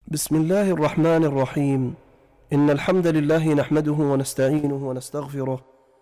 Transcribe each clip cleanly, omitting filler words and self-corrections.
بسم الله الرحمن الرحيم. إن الحمد لله نحمده ونستعينه ونستغفره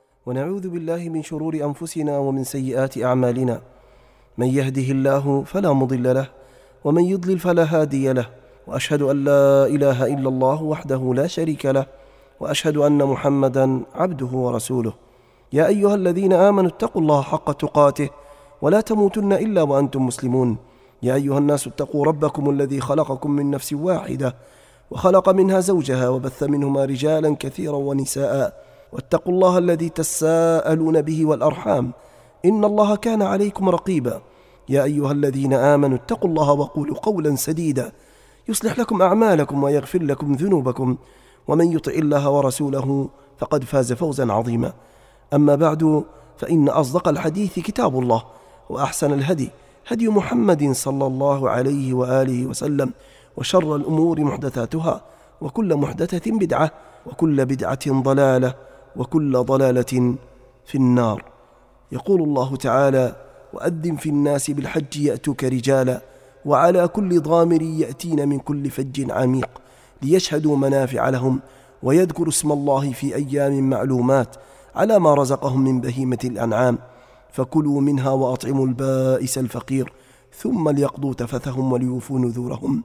ونعوذ بالله من شرور أنفسنا ومن سيئات أعمالنا. من يهده الله فلا مضل له ومن يضلل فلا هادي له، وأشهد أن لا إله إلا الله وحده لا شريك له، وأشهد أن محمدا عبده ورسوله. يا أيها الذين آمنوا اتقوا الله حق تقاته ولا تموتن إلا وأنتم مسلمون. يا أيها الناس اتقوا ربكم الذي خلقكم من نفس واحدة وخلق منها زوجها وبث منهما رجالا كثيرا ونساء، واتقوا الله الذي تساءلون به والأرحام إن الله كان عليكم رقيبا. يا أيها الذين آمنوا اتقوا الله وقولوا قولا سديدا يصلح لكم أعمالكم ويغفر لكم ذنوبكم، ومن يطع الله ورسوله فقد فاز فوزا عظيما. أما بعد، فإن أصدق الحديث كتاب الله، وأحسن الهدي هدي محمد صلى الله عليه وآله وسلم، وشر الأمور محدثاتها، وكل محدثة بدعة، وكل بدعة ضلالة، وكل ضلالة في النار. يقول الله تعالى: وأذن في الناس بالحج يأتوك رجالا وعلى كل ضامر يأتين من كل فج عميق ليشهدوا منافع لهم ويذكروا اسم الله في أيام معلومات على ما رزقهم من بهيمة الأنعام، فكلوا منها وأطعموا البائس الفقير ثم ليقضوا تفثهم وليوفوا نذورهم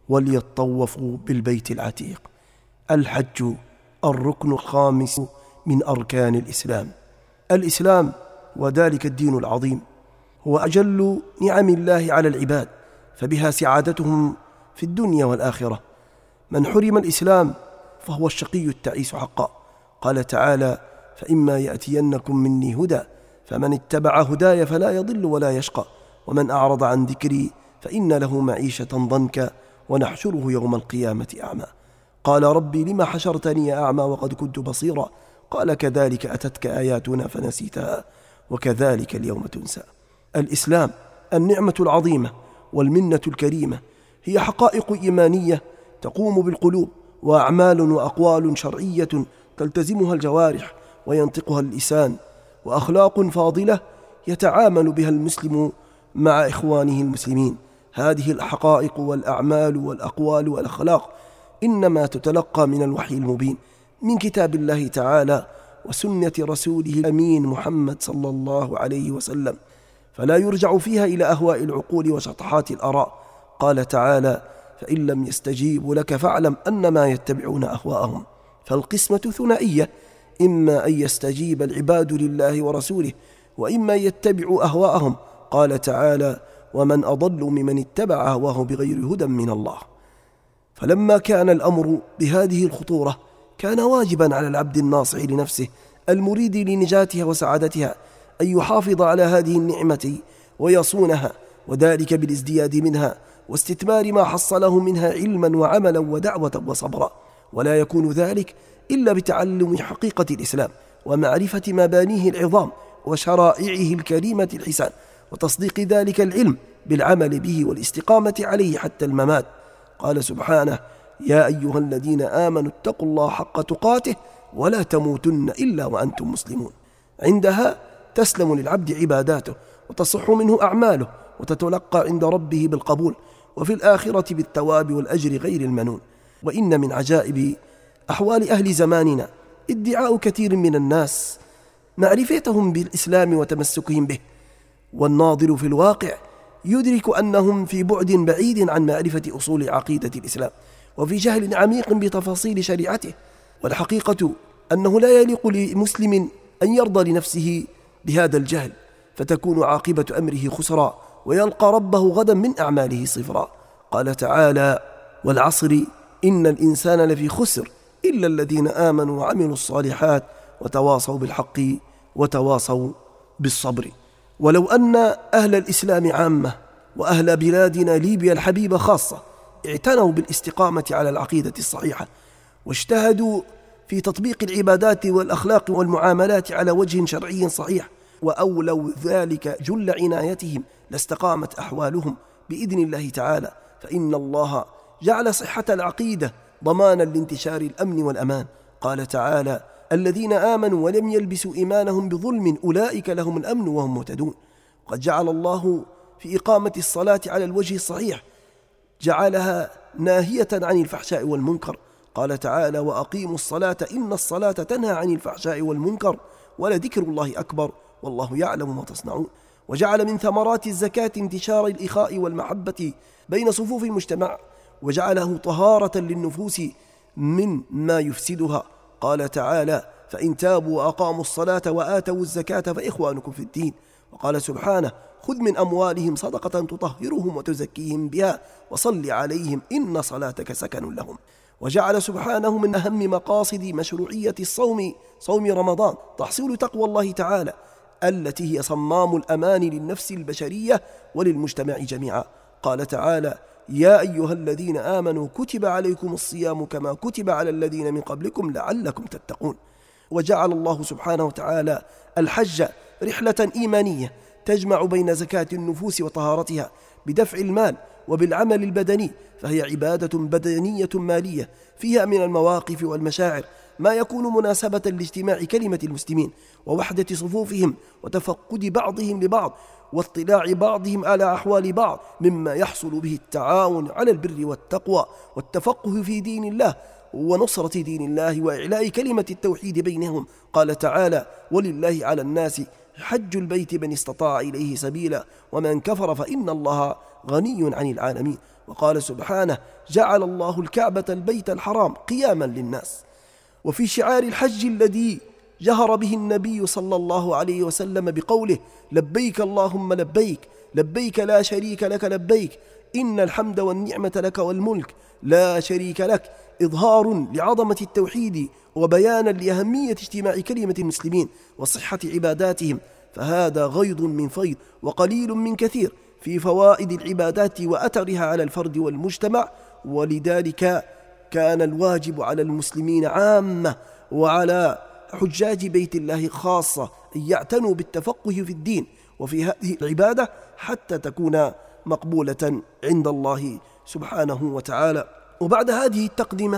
وليطوفوا بالبيت العتيق. الحج الركن الخامس من أركان الإسلام. الإسلام وذلك الدين العظيم هو أجل نعم الله على العباد، فبها سعادتهم في الدنيا والآخرة. من حرم الإسلام فهو الشقي التعيس حقا. قال تعالى: فإما يأتينكم مني هدى فمن اتبع هداي فلا يضل ولا يشقى، ومن أعرض عن ذكري فإن له معيشة ضنكا ونحشره يوم القيامة أعمى. قال: ربي لما حشرتني أعمى وقد كنت بصيرا؟ قال: كذلك أتتك آياتنا فنسيتها وكذلك اليوم تنسى. الإسلام النعمة العظيمة والمنة الكريمة هي حقائق إيمانية تقوم بالقلوب، وأعمال وأقوال شرعية تلتزمها الجوارح وينطقها اللسان، وأخلاق فاضلة يتعامل بها المسلم مع إخوانه المسلمين. هذه الحقائق والأعمال والأقوال والأخلاق إنما تتلقى من الوحي المبين من كتاب الله تعالى وسنة رسوله الأمين محمد صلى الله عليه وسلم، فلا يرجع فيها إلى أهواء العقول وشطحات الآراء. قال تعالى: فإن لم يستجيبوا لك فاعلم أنما يتبعون أهواءهم. فالقسمة ثنائية: إما أن يستجيب العباد لله ورسوله، وإما يتبعوا أهواءهم. قال تعالى: ومن أضل ممن اتبع هواه بغير هدى من الله. فلما كان الأمر بهذه الخطورة كان واجبا على العبد الناصح لنفسه المريد لنجاتها وسعادتها أن يحافظ على هذه النعمة ويصونها، وذلك بالازدياد منها واستثمار ما حصله منها علما وعملا ودعوة وصبرا. ولا يكون ذلك إلا بتعلم حقيقة الإسلام ومعرفة مبانيه العظام وشرائعه الكريمة الحسان، وتصديق ذلك العلم بالعمل به والاستقامة عليه حتى الممات. قال سبحانه: يا أيها الذين آمنوا اتقوا الله حق تقاته ولا تموتن إلا وأنتم مسلمون. عندها تسلم للعبد عباداته وتصح منه أعماله وتتلقى عند ربه بالقبول، وفي الآخرة بالثواب والأجر غير المنون. وإن من عجائب أحوال أهل زماننا ادعاء كثير من الناس معرفتهم بالإسلام وتمسكهم به، والناظر في الواقع يدرك أنهم في بعد بعيد عن معرفة أصول عقيدة الإسلام وفي جهل عميق بتفاصيل شريعته. والحقيقة أنه لا يليق لمسلم أن يرضى لنفسه بهذا الجهل، فتكون عاقبة أمره خسرا ويلقى ربه غدا من أعماله صفرا. قال تعالى: والعصر إن الإنسان لفي خسر إلا الذين آمنوا وعملوا الصالحات وتواصوا بالحق وتواصوا بالصبر. ولو أن أهل الإسلام عامة وأهل بلادنا ليبيا الحبيبة خاصة اعتنوا بالاستقامة على العقيدة الصحيحة واجتهدوا في تطبيق العبادات والأخلاق والمعاملات على وجه شرعي صحيح، وأولوا ذلك جل عنايتهم، لاستقامت أحوالهم بإذن الله تعالى. فإن الله جعل صحة العقيدة ضمانا لانتشار الأمن والأمان. قال تعالى: الذين آمنوا ولم يلبسوا إيمانهم بظلم أولئك لهم الأمن وهم مهتدون. قد جعل الله في إقامة الصلاة على الوجه الصحيح جعلها ناهية عن الفحشاء والمنكر. قال تعالى: وأقيموا الصلاة إن الصلاة تنهى عن الفحشاء والمنكر ولذكر الله أكبر والله يعلم ما تصنعون. وجعل من ثمرات الزكاة انتشار الإخاء والمحبة بين صفوف المجتمع، وجعله طهارة للنفوس من ما يفسدها. قال تعالى: فإن تابوا وأقاموا الصلاة وآتوا الزكاة فإخوانكم في الدين. وقال سبحانه: خذ من أموالهم صدقة تطهرهم وتزكيهم بها وصل عليهم إن صلاتك سكن لهم. وجعل سبحانه من أهم مقاصد مشروعية صوم رمضان تحصيل تقوى الله تعالى، التي هي صمام الأمان للنفس البشرية وللمجتمع جميعا. قال تعالى: يا أيها الذين آمنوا كتب عليكم الصيام كما كتب على الذين من قبلكم لعلكم تتقون. وجعل الله سبحانه وتعالى الحج رحلة إيمانية تجمع بين زكاة النفوس وطهارتها بدفع المال وبالعمل البدني، فهي عبادة بدنية مالية فيها من المواقف والمشاعر ما يكون مناسبة لاجتماع كلمة المسلمين ووحدة صفوفهم وتفقد بعضهم لبعض واطلاع بعضهم على أحوال بعض، مما يحصل به التعاون على البر والتقوى والتفقه في دين الله ونصرة دين الله وإعلاء كلمة التوحيد بينهم. قال تعالى: ولله على الناس حج البيت من استطاع إليه سبيلا ومن كفر فإن الله غني عن العالمين. وقال سبحانه: جعل الله الكعبة البيت الحرام قياما للناس. وفي شعار الحج الذي جهر به النبي صلى الله عليه وسلم بقوله: لبيك اللهم لبيك لبيك لا شريك لك لبيك إن الحمد والنعمة لك والملك لا شريك لك، إظهار لعظمة التوحيد وبيانا لأهمية اجتماع كلمة المسلمين وصحة عباداتهم، فهذا غيض من فيض وقليل من كثير في فوائد العبادات وأثرها على الفرد والمجتمع. ولذلك كان الواجب على المسلمين عامة وعلى حجاج بيت الله خاصة أن يعتنوا بالتفقه في الدين وفي هذه العبادة حتى تكون مقبولة عند الله سبحانه وتعالى. وبعد هذه التقدمة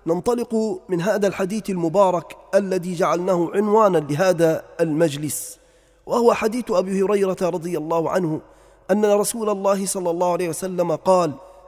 ننطلق من هذا الحديث المبارك الذي جعلناه عنوانا لهذا المجلس، وهو حديث أبي هريرة رضي الله عنه أن رسول الله صلى الله عليه وسلم قال: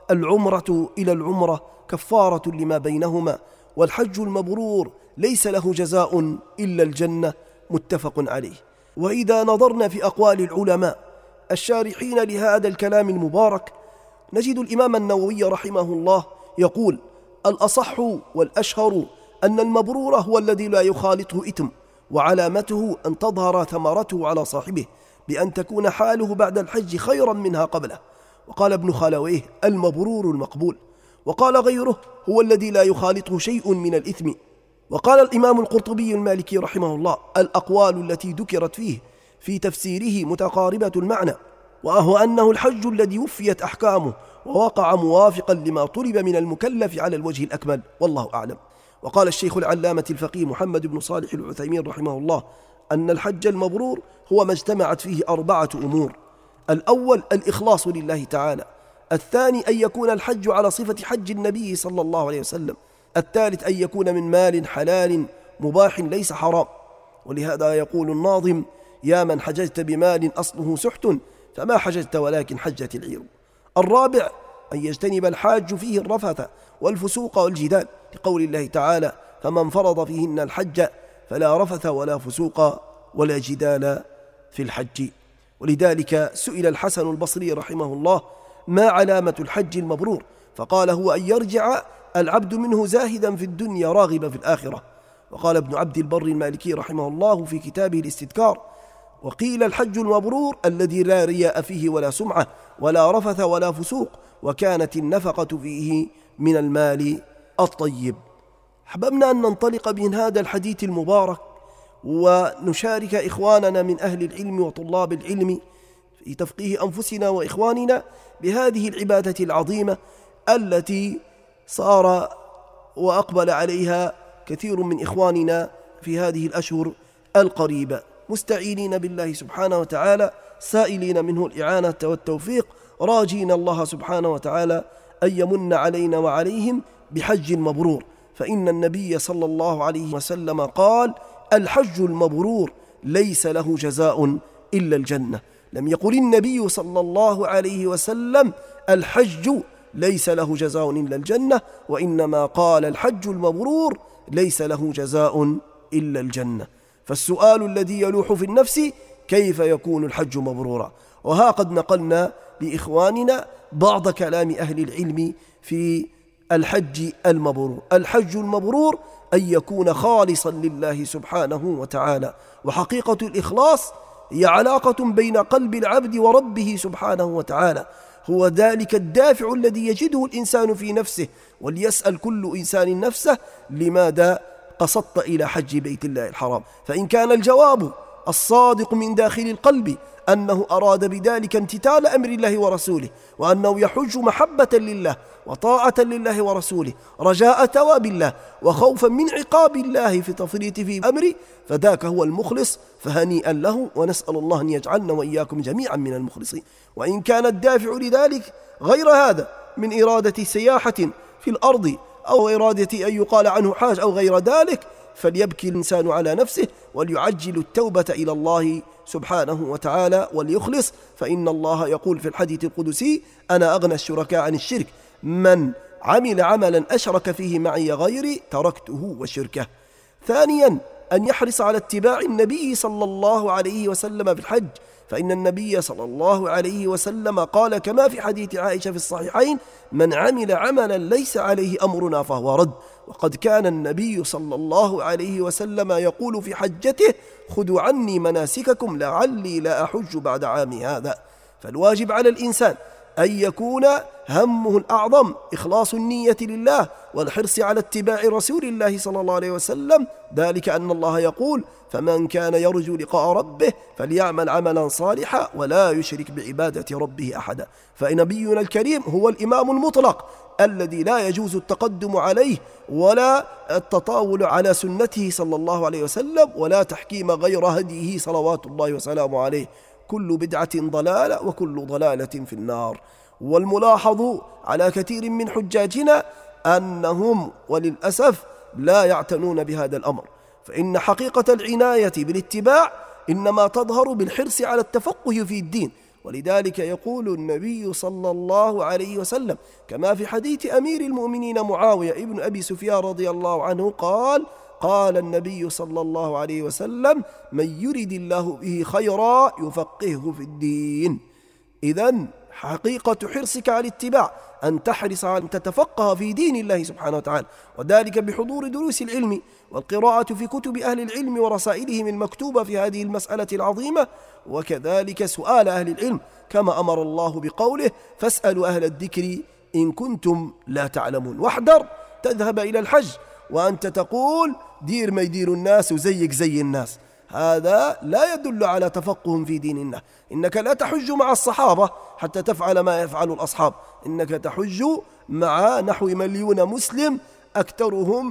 العمرة إلى العمرة كفارة لما بينهما والحج المبرور ليس له جزاء إلا الجنة، متفق عليه. وإذا نظرنا في أقوال العلماء الشارحين لهذا الكلام المبارك نجد الإمام النووي رحمه الله يقول: الأصح والأشهر أن المبرور هو الذي لا يخالطه إثم، وعلامته أن تظهر ثمرته على صاحبه بأن تكون حاله بعد الحج خيرا منها قبله. وقال ابن خلويه: المبرور المقبول. وقال غيره: هو الذي لا يخالطه شيء من الإثم. وقال الإمام القرطبي المالكي رحمه الله: الأقوال التي ذكرت فيه في تفسيره متقاربة المعنى، وهو أنه الحج الذي وفيت أحكامه ووقع موافقا لما طلب من المكلف على الوجه الأكمل، والله أعلم. وقال الشيخ العلامة الفقيه محمد بن صالح العثيمين رحمه الله أن الحج المبرور هو ما اجتمعت فيه 4 أمور: الأول الإخلاص لله تعالى، الثاني أن يكون الحج على صفة حج النبي صلى الله عليه وسلم، الثالث أن يكون من مال حلال مباح ليس حرام، ولهذا يقول الناظم: يا من حججت بمال أصله سحت فما حججت ولكن حجت العير. الرابع أن يجتنب الحاج فيه الرفث والفسوق والجدال، لقول الله تعالى: فمن فرض فيهن الحج فلا رفث ولا فسوق ولا جدال في الحج. ولذلك سئل الحسن البصري رحمه الله: ما علامة الحج المبرور؟ فقال: هو أن يرجع العبد منه زاهدا في الدنيا راغبا في الآخرة. وقال ابن عبد البر المالكي رحمه الله في كتابه الاستذكار: وقيل الحج المبرور الذي لا رياء فيه ولا سمعة ولا رفث ولا فسوق، وكانت النفقة فيه من المال الطيب. حببنا أن ننطلق من هذا الحديث المبارك ونشارك إخواننا من أهل العلم وطلاب العلم في تفقيه أنفسنا وإخواننا بهذه العبادة العظيمة التي صار وأقبل عليها كثير من إخواننا في هذه الأشهر القريبة، مستعينين بالله سبحانه وتعالى، سائلين منه الإعانة والتوفيق، راجين الله سبحانه وتعالى أن يمن علينا وعليهم بحج مبرور. فإن النبي صلى الله عليه وسلم قال: الحج المبرور ليس له جزاء إلا الجنة. لم يقل النبي صلى الله عليه وسلم الحج ليس له جزاء إلا الجنة، وإنما قال الحج المبرور ليس له جزاء إلا الجنة. فالسؤال الذي يلوح في النفس: كيف يكون الحج مبرورا؟ وها قد نقلنا لإخواننا بعض كلام أهل العلم في الحج المبرور. الحج المبرور أن يكون خالصا لله سبحانه وتعالى، وحقيقة الإخلاص هي علاقة بين قلب العبد وربه سبحانه وتعالى، هو ذلك الدافع الذي يجده الإنسان في نفسه. وليسأل كل إنسان نفسه: لماذا قصدت إلى حج بيت الله الحرام؟ فإن كان الجواب الصادق من داخل القلب أنه أراد بذلك امتثال أمر الله ورسوله، وأنه يحج محبة لله وطاعة لله ورسوله، رجاء ثواب الله وخوفا من عقاب الله في تفريط في أمره، فذاك هو المخلص، فهنيئا له، ونسأل الله أن يجعلنا وإياكم جميعا من المخلصين. وإن كان الدافع لذلك غير هذا من إرادة سياحة في الأرض أو إرادة أن يقال عنه حاج أو غير ذلك، فليبكي الإنسان على نفسه وليعجل التوبة إلى الله سبحانه وتعالى وليخلص، فإن الله يقول في الحديث القدسي: أنا أغنى الشركاء عن الشرك، من عمل عملا أشرك فيه معي غيري تركته وشركه. ثانيا أن يحرص على اتباع النبي صلى الله عليه وسلم في الحج، فإن النبي صلى الله عليه وسلم قال كما في حديث عائشة في الصحيحين: من عمل عملا ليس عليه أمرنا فهو رد. وقد كان النبي صلى الله عليه وسلم يقول في حجته: خذوا عني مناسككم لعلي لا أحج بعد عامي هذا. فالواجب على الإنسان أن يكون همه الأعظم إخلاص النية لله والحرص على اتباع رسول الله صلى الله عليه وسلم، ذلك أن الله يقول: فمن كان يرجو لقاء ربه فليعمل عملا صالحا ولا يشرك بعبادة ربه أحدا. فنبينا الكريم هو الإمام المطلق الذي لا يجوز التقدم عليه ولا التطاول على سنته صلى الله عليه وسلم ولا تحكيم غير هديه صلوات الله وسلامه عليه. كل بدعة ضلالة وكل ضلالة في النار. والملاحظ على كثير من حجاجنا أنهم وللأسف لا يعتنون بهذا الأمر، فإن حقيقة العناية بالاتباع إنما تظهر بالحرص على التفقه في الدين. ولذلك يقول النبي صلى الله عليه وسلم كما في حديث أمير المؤمنين معاوية ابن أبي سفيان رضي الله عنه قال النبي صلى الله عليه وسلم: من يرد الله به خيرا يفقهه في الدين. إذن حقيقة حرصك على الاتباع أن تحرص على أن تتفقه في دين الله سبحانه وتعالى، وذلك بحضور دروس العلم والقراءة في كتب أهل العلم ورسائلهم المكتوبة في هذه المسألة العظيمة، وكذلك سؤال أهل العلم كما أمر الله بقوله: فاسألوا أهل الذكر إن كنتم لا تعلمون. واحذر تذهب إلى الحج وأنت تقول دير ما يدير الناس وزيك زي الناس، هذا لا يدل على تفقه في دين الله. إنك لا تحج مع الصحابة حتى تفعل ما يفعل الأصحاب، إنك تحج مع نحو 1,000,000 مسلم أكثرهم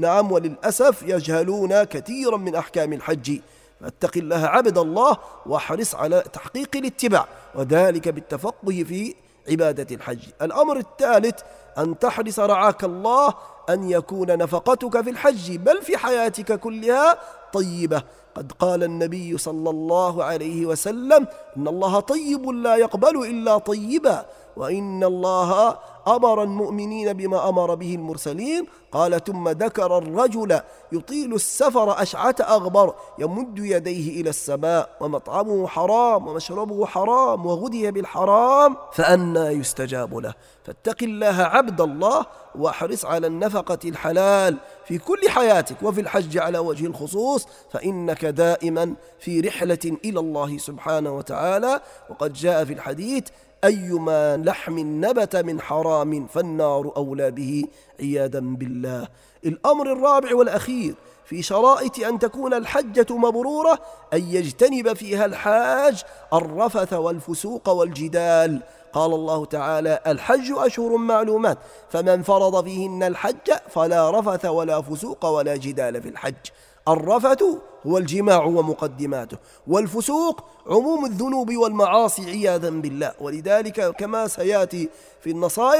وللأسف يجهلون كثيرا من أحكام الحج. فاتق الله عبد الله واحرص على تحقيق الاتباع، وذلك بالتفقه في عبادة الحج. الأمر الثالث أن تحرص رعاك الله أن يكون نفقتك في الحج بل في حياتك كلها طيبة. قد قال النبي صلى الله عليه وسلم: إن الله طيب لا يقبل إلا طيبا، وإن الله أمر المؤمنين بما أمر به المرسلين. قال: ثم ذكر الرجل يطيل السفر أشعث أغبر يمد يديه إلى السماء ومطعمه حرام ومشربه حرام وغذي بالحرام فأنى يستجاب له. فاتق الله عبد الله واحرص على النفقة الحلال في كل حياتك وفي الحج على وجه الخصوص، فإنك دائما في رحلة إلى الله سبحانه وتعالى. وقد جاء في الحديث: أيما لحم نبت من حرام فالنار أولى به عياذا بالله. الأمر الرابع والأخير في شرائط أن تكون الحجة مبرورة أن يجتنب فيها الحاج الرفث والفسوق والجدال. قال الله تعالى: الحج أشهر معلومات فمن فرض فيهن الحج فلا رفث ولا فسوق ولا جدال في الحج. الرفث هو الجماع ومقدماته، والفسوق عموم الذنوب والمعاصي عياذا بالله. ولذلك كما سيأتي في النصائح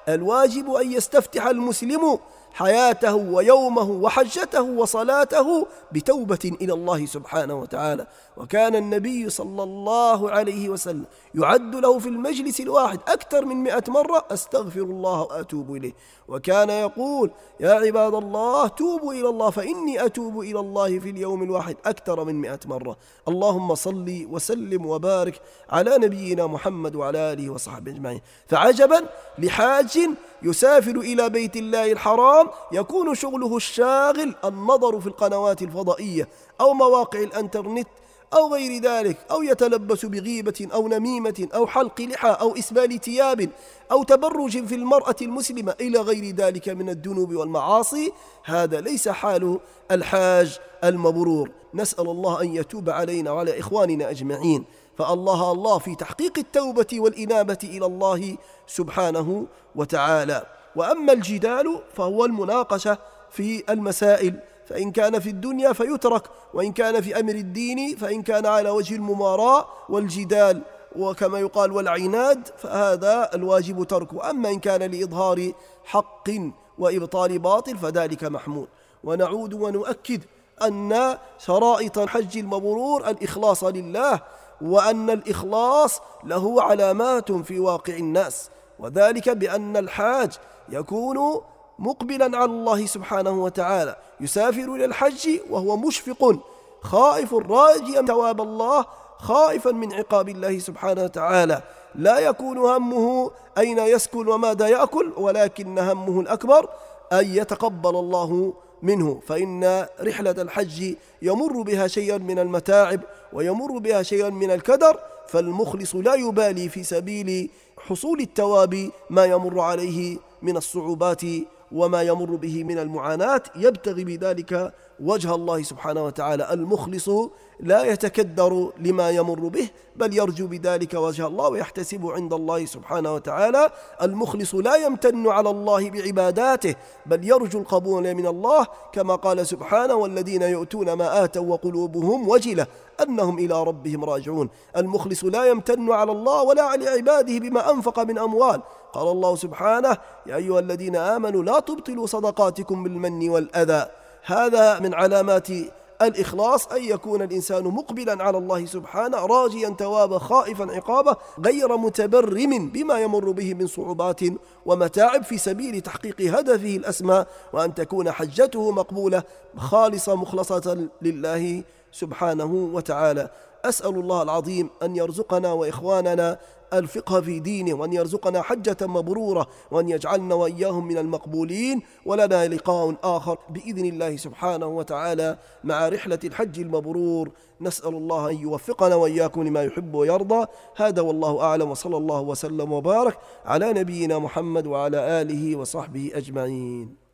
الواجب أن يستفتح المسلم حياته ويومه وحجته وصلاته بتوبة إلى الله سبحانه وتعالى. وكان النبي صلى الله عليه وسلم يعد له في المجلس الواحد أكثر من 100 مرة أستغفر الله وأتوب إليه، وكان يقول يا عباد الله توبوا إلى الله فإني أتوب إلى الله في اليوم الواحد أكثر من 100 مرة. اللهم صل وسلم وبارك على نبينا محمد وعلى آله وصحبه أجمعين. فعجبا لحاج يسافر إلى بيت الله الحرام يكون شغله الشاغل النظر في القنوات الفضائية أو مواقع الانترنت أو غير ذلك، أو يتلبس بغيبة أو نميمة أو حلق لحى أو إسبال ثياب أو تبرج في المرأة المسلمة إلى غير ذلك من الذنوب والمعاصي. هذا ليس حال الحاج المبرور. نسأل الله أن يتوب علينا وعلى إخواننا أجمعين. فالله في تحقيق التوبة والإنابة إلى الله سبحانه وتعالى. وأما الجدال فهو المناقشة في المسائل، فإن كان في الدنيا فيترك، وإن كان في أمر الدين فإن كان على وجه المماراة والجدال وكما يقال والعناد فهذا الواجب تركه. أما إن كان لإظهار حق وإبطال باطل فذلك محمود. ونعود ونؤكد أن شرائط الحج المبرور الإخلاص لله، وأن الإخلاص له علامات في واقع الناس، وذلك بأن الحاج يكون مقبلا على الله سبحانه وتعالى، يسافر إلى الحج وهو مشفق خائف راجيا ثواب الله، خائفا من عقاب الله سبحانه وتعالى. لا يكون همه أين يسكن وماذا يأكل، ولكن همه الأكبر أن يتقبل الله منه. فإن رحلة الحج يمر بها شيئا من المتاعب ويمر بها شيئا من الكدر، فالمخلص لا يبالي في سبيل حصول الثواب ما يمر عليه من الصعوبات وما يمر به من المعاناة، يبتغي بذلك وجه الله سبحانه وتعالى. المخلص لا يتكدر لما يمر به، بل يرجو بذلك وجه الله ويحتسب عند الله سبحانه وتعالى. المخلص لا يمتن على الله بعباداته، بل يرجو القبول من الله، كما قال سبحانه والذين يؤتون ما آتوا وقلوبهم وجلة أنهم إلى ربهم راجعون. المخلص لا يمتن على الله ولا على عباده بما أنفق من أموال. قال الله سبحانه يا أيها الذين آمنوا لا تبطلوا صدقاتكم بالمن والأذى. هذا من علامات الإخلاص، أن يكون الإنسان مقبلا على الله سبحانه راجيا ثوابه خائفا عقابه، غير متبرم بما يمر به من صعوبات ومتاعب في سبيل تحقيق هدفه الأسمى، وأن تكون حجته مقبولة خالصة مخلصة لله سبحانه وتعالى. أسأل الله العظيم أن يرزقنا وإخواننا الفقه في دينه، وأن يرزقنا حجة مبرورة، وأن يجعلنا وإياهم من المقبولين. ولنا لقاء آخر بإذن الله سبحانه وتعالى مع رحلة الحج المبرور. نسأل الله أن يوفقنا وإياكم لما يحب ويرضى. هذا والله أعلم، وصلى الله وسلم وبارك على نبينا محمد وعلى آله وصحبه أجمعين.